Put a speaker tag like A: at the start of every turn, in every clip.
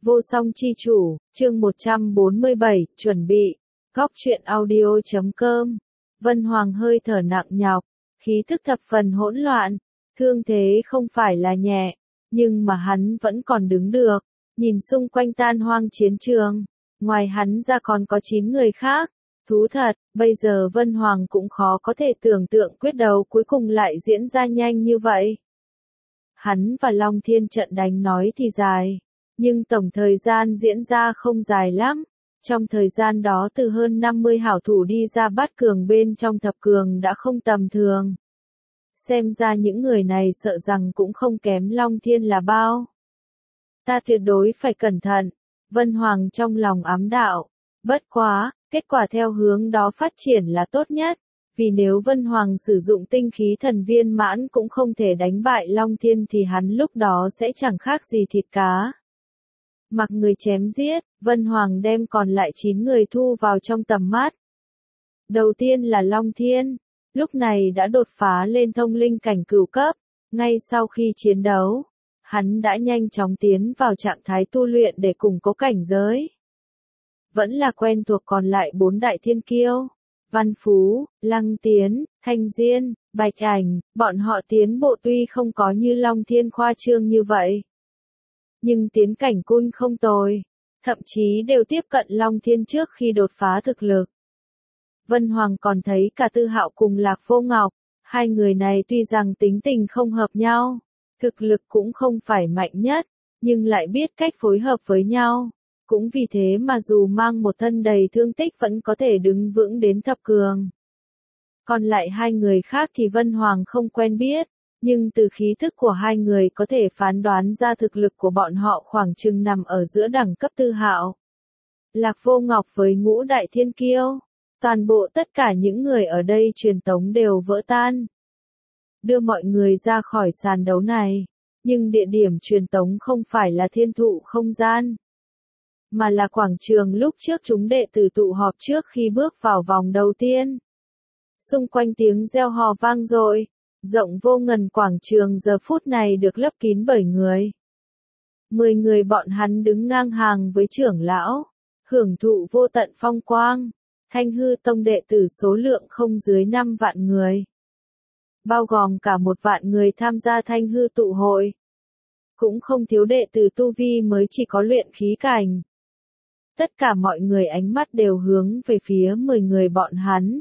A: Vô song chi chủ, chương 147, chuẩn bị. Góc truyện audio.com. Vân Hoàng hơi thở nặng nhọc, khí thức thập phần hỗn loạn, thương thế không phải là nhẹ, nhưng mà hắn vẫn còn đứng được, nhìn xung quanh tan hoang chiến trường, ngoài hắn ra còn có 9 người khác. Thú thật, bây giờ Vân Hoàng cũng khó có thể tưởng tượng quyết đấu cuối cùng lại diễn ra nhanh như vậy. Hắn và Long Thiên trận đánh nói thì dài, nhưng tổng thời gian diễn ra không dài lắm. Trong thời gian đó từ hơn 50 hảo thủ đi ra bắt cường bên trong thập cường đã không tầm thường. Xem ra những người này sợ rằng cũng không kém Long Thiên là bao. Ta tuyệt đối phải cẩn thận, Vân Hoàng trong lòng ám đạo. Bất quá, kết quả theo hướng đó phát triển là tốt nhất, vì nếu Vân Hoàng sử dụng tinh khí thần viên mãn cũng không thể đánh bại Long Thiên thì hắn lúc đó sẽ chẳng khác gì thịt cá. Mặc người chém giết, Vân Hoàng đem còn lại 9 người thu vào trong tầm mắt. Đầu tiên là Long Thiên, lúc này đã đột phá lên thông linh cảnh cửu cấp, ngay sau khi chiến đấu, hắn đã nhanh chóng tiến vào trạng thái tu luyện để củng cố cảnh giới. Vẫn là quen thuộc còn lại 4 đại thiên kiêu, Văn Phú, Lăng Tiến, Thanh Diên, Bạch Ảnh, bọn họ tiến bộ tuy không có như Long Thiên khoa trương như vậy, nhưng tiến cảnh cun không tồi, thậm chí đều tiếp cận Long Thiên trước khi đột phá thực lực. Vân Hoàng còn thấy cả Tư Hạo cùng Lạc Vô Ngọc, hai người này tuy rằng tính tình không hợp nhau, thực lực cũng không phải mạnh nhất, nhưng lại biết cách phối hợp với nhau. Cũng vì thế mà dù mang một thân đầy thương tích vẫn có thể đứng vững đến thập cường. Còn lại hai người khác thì Vân Hoàng không quen biết, nhưng từ khí thức của hai người có thể phán đoán ra thực lực của bọn họ khoảng chừng nằm ở giữa đẳng cấp Tư Hạo. Lạc Vô Ngọc với Ngũ đại thiên kiêu, toàn bộ tất cả những người ở đây truyền tống đều vỡ tan. Đưa mọi người ra khỏi sàn đấu này, nhưng địa điểm truyền tống không phải là thiên thụ không gian, mà là quảng trường lúc trước chúng đệ tử tụ họp trước khi bước vào vòng đầu tiên. Xung quanh tiếng reo hò vang dội, rộng vô ngần quảng trường giờ phút này được lấp kín bởi người. 10 người bọn hắn đứng ngang hàng với trưởng lão, hưởng thụ vô tận phong quang. Thanh hư tông đệ tử số lượng không dưới 5 vạn người, bao gồm cả 1 vạn người tham gia thanh hư tụ hội. Cũng không thiếu đệ tử tu vi mới chỉ có luyện khí cảnh. Tất cả mọi người ánh mắt đều hướng về phía 10 người bọn hắn.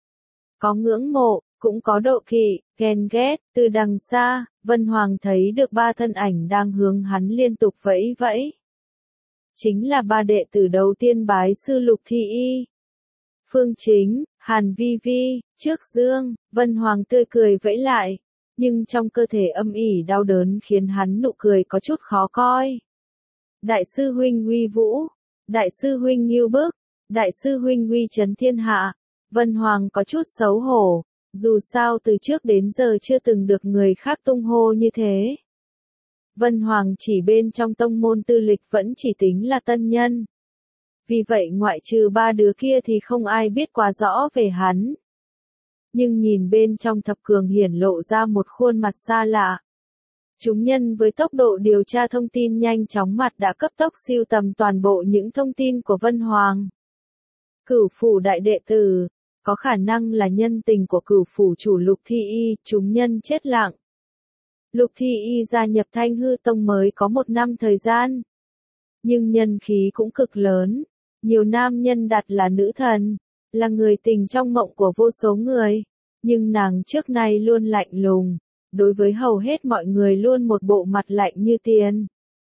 A: Có ngưỡng mộ, cũng có độ kỵ, ghen ghét. Từ đằng xa, Vân Hoàng thấy được 3 thân ảnh đang hướng hắn liên tục vẫy vẫy. Chính là 3 đệ tử đầu tiên bái sư Lục Thi Y. Phương Chính, Hàn Vi Vi, Trước Dương. Vân Hoàng tươi cười vẫy lại, nhưng trong cơ thể âm ỉ đau đớn khiến hắn nụ cười có chút khó coi. Đại sư huynh uy vũ, đại sư huynh nghiêu bức, đại sư huynh uy chấn thiên hạ. Vân Hoàng có chút xấu hổ, dù sao từ trước đến giờ chưa từng được người khác tung hô như thế. Vân Hoàng chỉ bên trong tông môn tư lịch vẫn chỉ tính là tân nhân. Vì vậy ngoại trừ 3 đứa kia thì không ai biết quá rõ về hắn. Nhưng nhìn bên trong thập cường hiển lộ ra một khuôn mặt xa lạ. Chúng nhân với tốc độ điều tra thông tin nhanh chóng mặt đã cấp tốc siêu tầm toàn bộ những thông tin của Vân Hoàng. Cửu phủ đại đệ tử, có khả năng là nhân tình của cửu phủ chủ Lục Thi Y, chúng nhân chết lặng. Lục Thi Y gia nhập Thanh hư tông mới có 1 năm thời gian, nhưng nhân khí cũng cực lớn, nhiều nam nhân đặt là nữ thần, là người tình trong mộng của vô số người, nhưng nàng trước nay luôn lạnh lùng, đối với hầu hết mọi người luôn một bộ mặt lạnh như tiền.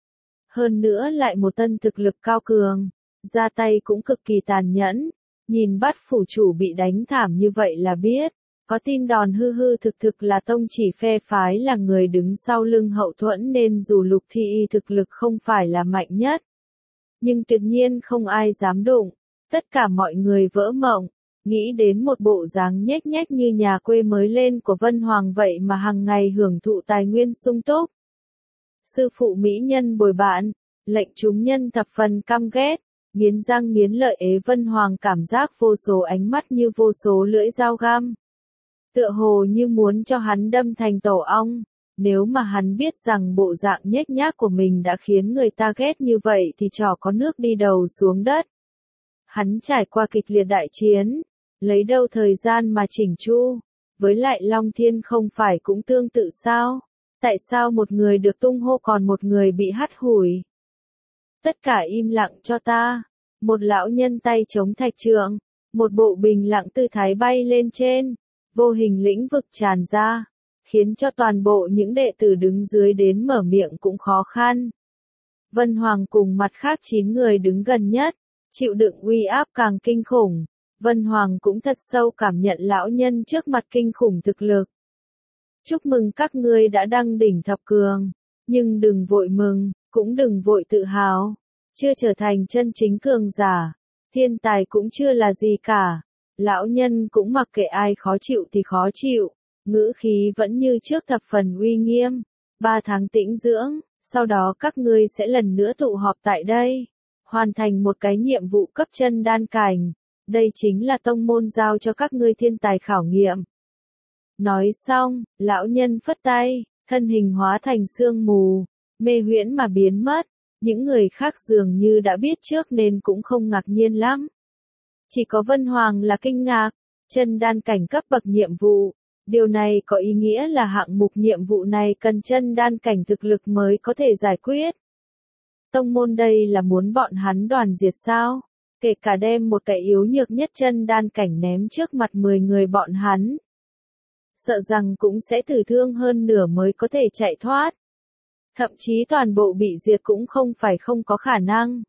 A: Hơn nữa lại một tân thực lực cao cường, ra tay cũng cực kỳ tàn nhẫn, nhìn Bát phủ chủ bị đánh thảm như vậy là biết, có tin đòn hư hư thực thực là tông chỉ phe phái là người đứng sau lưng hậu thuẫn nên dù Lục Thi Y thực lực không phải là mạnh nhất, nhưng tuyệt nhiên không ai dám đụng. Tất cả mọi người vỡ mộng, nghĩ đến một bộ dáng nhếch nhếch như nhà quê mới lên của Vân Hoàng vậy mà hàng ngày hưởng thụ tài nguyên sung túc. Sư phụ mỹ nhân bồi bạn, lệnh chúng nhân thập phần căm ghét, nghiến răng nghiến lợi ế Vân Hoàng cảm giác vô số ánh mắt như vô số lưỡi dao găm. Tựa hồ như muốn cho hắn đâm thành tổ ong, Nếu mà hắn biết rằng bộ dạng nhếch nhác của mình đã khiến người ta ghét như vậy thì trò có nước đi đầu xuống đất. Hắn trải qua kịch liệt đại chiến, lấy đâu thời gian mà chỉnh chu, với lại Long Thiên không phải cũng tương tự sao? Tại sao một người được tung hô còn một người bị hắt hủi? Tất cả im lặng cho ta. Một lão nhân tay chống thạch trượng, một bộ bình lặng tư thái bay lên trên, vô hình lĩnh vực tràn ra, khiến cho toàn bộ những đệ tử đứng dưới đến mở miệng cũng khó khăn. Vân Hoàng cùng mặt khác 9 người đứng gần nhất, chịu đựng uy áp càng kinh khủng. Vân Hoàng cũng thật sâu cảm nhận lão nhân trước mặt kinh khủng thực lực. Chúc mừng các ngươi đã đăng đỉnh thập cường, nhưng đừng vội mừng, cũng đừng vội tự hào. Chưa trở thành chân chính cường giả, thiên tài cũng chưa là gì cả. Lão nhân cũng mặc kệ ai khó chịu thì khó chịu, ngữ khí vẫn như trước thập phần uy nghiêm. 3 tháng tĩnh dưỡng, sau đó các ngươi sẽ lần nữa tụ họp tại đây, hoàn thành một cái nhiệm vụ cấp chân đan cảnh. Đây chính là tông môn giao cho các ngươi thiên tài khảo nghiệm. Nói xong, lão nhân phất tay, thân hình hóa thành sương mù, mê huyễn mà biến mất. Những người khác dường như đã biết trước nên cũng không ngạc nhiên lắm. Chỉ có Vân Hoàng là kinh ngạc, chân đan cảnh cấp bậc nhiệm vụ. Điều này có ý nghĩa là hạng mục nhiệm vụ này cần chân đan cảnh thực lực mới có thể giải quyết. Tông môn đây là muốn bọn hắn đoàn diệt sao? Kể cả đem một cái yếu nhược nhất chân đan cảnh ném trước mặt 10 người bọn hắn. Sợ rằng cũng sẽ tử thương hơn nửa mới có thể chạy thoát. Thậm chí toàn bộ bị diệt cũng không phải không có khả năng.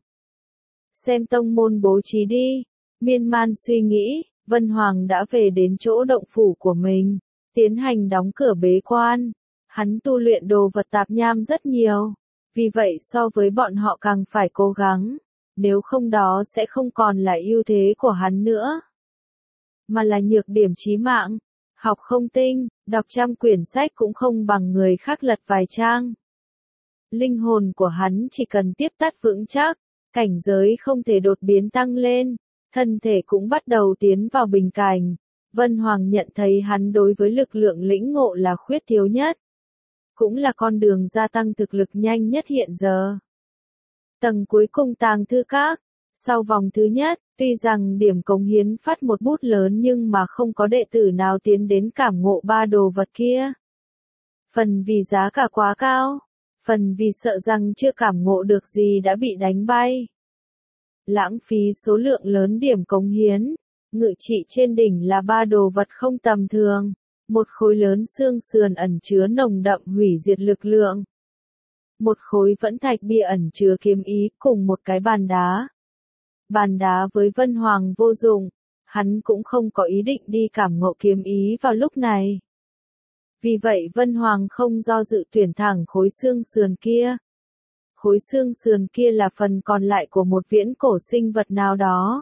A: Xem tông môn bố trí đi. Miên man suy nghĩ, Vân Hoàng đã về đến chỗ động phủ của mình, tiến hành đóng cửa bế quan. Hắn tu luyện đồ vật tạp nham rất nhiều, vì vậy so với bọn họ càng phải cố gắng, nếu không đó sẽ không còn là ưu thế của hắn nữa, mà là nhược điểm chí mạng. Học không tinh, đọc trăm quyển sách cũng không bằng người khác lật vài trang. Linh hồn của hắn chỉ cần tiếp tắt vững chắc, cảnh giới không thể đột biến tăng lên, thân thể cũng bắt đầu tiến vào bình cảnh. Vân Hoàng nhận thấy hắn đối với lực lượng lĩnh ngộ là khuyết thiếu nhất, cũng là con đường gia tăng thực lực nhanh nhất hiện giờ. Tầng cuối cùng tàng thư các, sau vòng thứ nhất, tuy rằng điểm cống hiến phát một bút lớn nhưng mà không có đệ tử nào tiến đến cảm ngộ 3 đồ vật kia. Phần vì giá cả quá cao, phần vì sợ rằng chưa cảm ngộ được gì đã bị đánh bay. Lãng phí số lượng lớn điểm cống hiến, ngự trị trên đỉnh là 3 đồ vật không tầm thường, một khối lớn xương sườn ẩn chứa nồng đậm hủy diệt lực lượng. Một khối vẫn thạch bia ẩn chứa kiếm ý cùng một cái bàn đá. Bàn đá với Vân Hoàng vô dụng, hắn cũng không có ý định đi cảm ngộ kiếm ý vào lúc này. Vì vậy Vân Hoàng không do dự tuyển thẳng khối xương sườn kia. Khối xương sườn kia là phần còn lại của một viễn cổ sinh vật nào đó.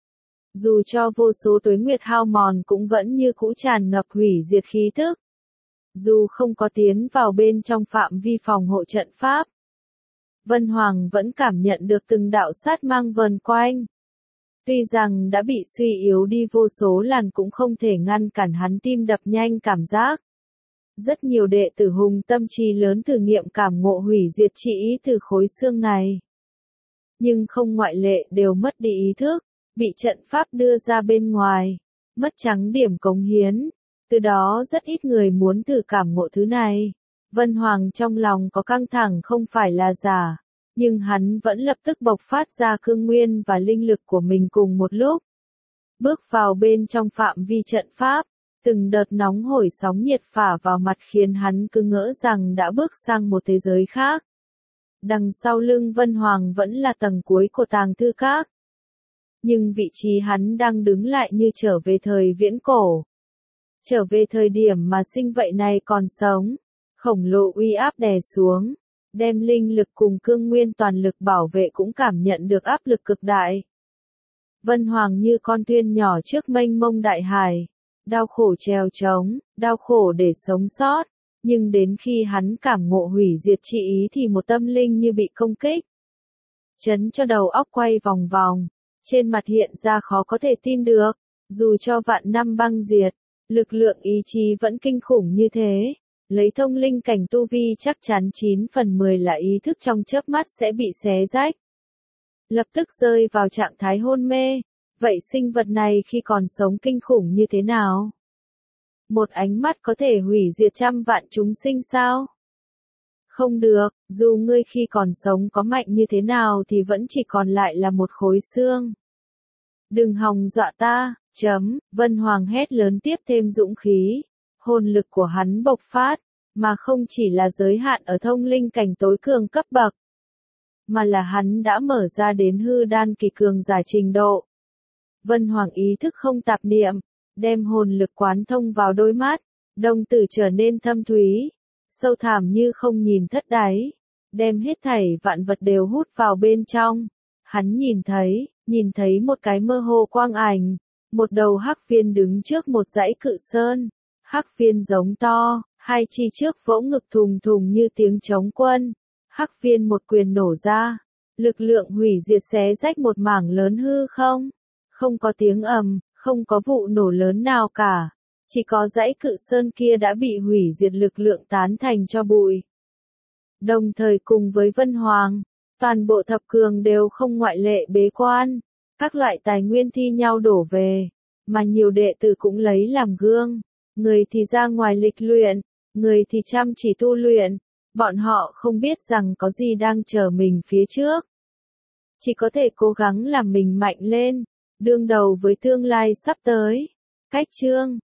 A: Dù cho vô số tuế nguyệt hao mòn cũng vẫn như cũ tràn ngập hủy diệt khí tức. Dù không có tiến vào bên trong phạm vi phòng hộ trận pháp, Vân Hoàng vẫn cảm nhận được từng đạo sát mang vần quanh. Tuy rằng đã bị suy yếu đi vô số lần cũng không thể ngăn cản hắn tim đập nhanh cảm giác. Rất nhiều đệ tử hùng tâm trí lớn thử nghiệm cảm ngộ hủy diệt chi ý từ khối xương này. Nhưng không ngoại lệ đều mất đi ý thức, bị trận pháp đưa ra bên ngoài, mất trắng điểm cống hiến. Từ đó rất ít người muốn thử cảm ngộ thứ này. Vân Hoàng trong lòng có căng thẳng không phải là giả, nhưng hắn vẫn lập tức bộc phát ra cương nguyên và linh lực của mình cùng một lúc. Bước vào bên trong phạm vi trận pháp, từng đợt nóng hổi sóng nhiệt phả vào mặt khiến hắn cứ ngỡ rằng đã bước sang một thế giới khác. Đằng sau lưng Vân Hoàng vẫn là tầng cuối của tàng thư các. Nhưng vị trí hắn đang đứng lại như trở về thời viễn cổ. Trở về thời điểm mà sinh vậy này còn sống, khổng lồ uy áp đè xuống, đem linh lực cùng cương nguyên toàn lực bảo vệ cũng cảm nhận được áp lực cực đại. Vân Hoàng như con thuyền nhỏ trước mênh mông đại hải, đau khổ trèo trống, đau khổ để sống sót, nhưng đến khi hắn cảm ngộ hủy diệt chi ý thì một tâm linh như bị công kích. Chấn cho đầu óc quay vòng vòng, trên mặt hiện ra khó có thể tin được, dù cho vạn năm băng diệt. Lực lượng ý chí vẫn kinh khủng như thế, Lấy thông linh cảnh tu vi chắc chắn 9 phần 10 là ý thức trong chớp mắt sẽ bị xé rách. Lập tức rơi vào trạng thái hôn mê. Vậy sinh vật này khi còn sống kinh khủng như thế nào? Một ánh mắt có thể hủy diệt trăm vạn chúng sinh sao? Không được, dù ngươi khi còn sống có mạnh như thế nào thì vẫn chỉ còn lại là một khối xương. Đừng hòng dọa ta, Vân Hoàng hét lớn tiếp thêm dũng khí. Hồn lực của hắn bộc phát, mà không chỉ là giới hạn ở thông linh cảnh tối cường cấp bậc, mà là hắn đã mở ra đến hư đan kỳ cường giả trình độ. Vân Hoàng ý thức không tạp niệm, đem hồn lực quán thông vào đôi mắt, đồng tử trở nên thâm thúy, sâu thẳm như không nhìn thất đáy, đem hết thảy vạn vật đều hút vào bên trong. Hắn nhìn thấy một cái mơ hồ quang ảnh, một đầu hắc viên đứng trước một dãy cự sơn, hắc viên giống to, hai chi trước vỗ ngực thùng thùng như tiếng trống quân, hắc viên một quyền nổ ra, lực lượng hủy diệt xé rách một mảng lớn hư không, không có tiếng ầm, không có vụ nổ lớn nào cả, chỉ có dãy cự sơn kia đã bị hủy diệt lực lượng tán thành cho bụi. Đồng thời cùng với Vân Hoàng, toàn bộ thập cường đều không ngoại lệ bế quan, các loại tài nguyên thi nhau đổ về, mà nhiều đệ tử cũng lấy làm gương, người thì ra ngoài lịch luyện, người thì chăm chỉ tu luyện, bọn họ không biết rằng có gì đang chờ mình phía trước. Chỉ có thể cố gắng làm mình mạnh lên, đương đầu với tương lai sắp tới. Cách chương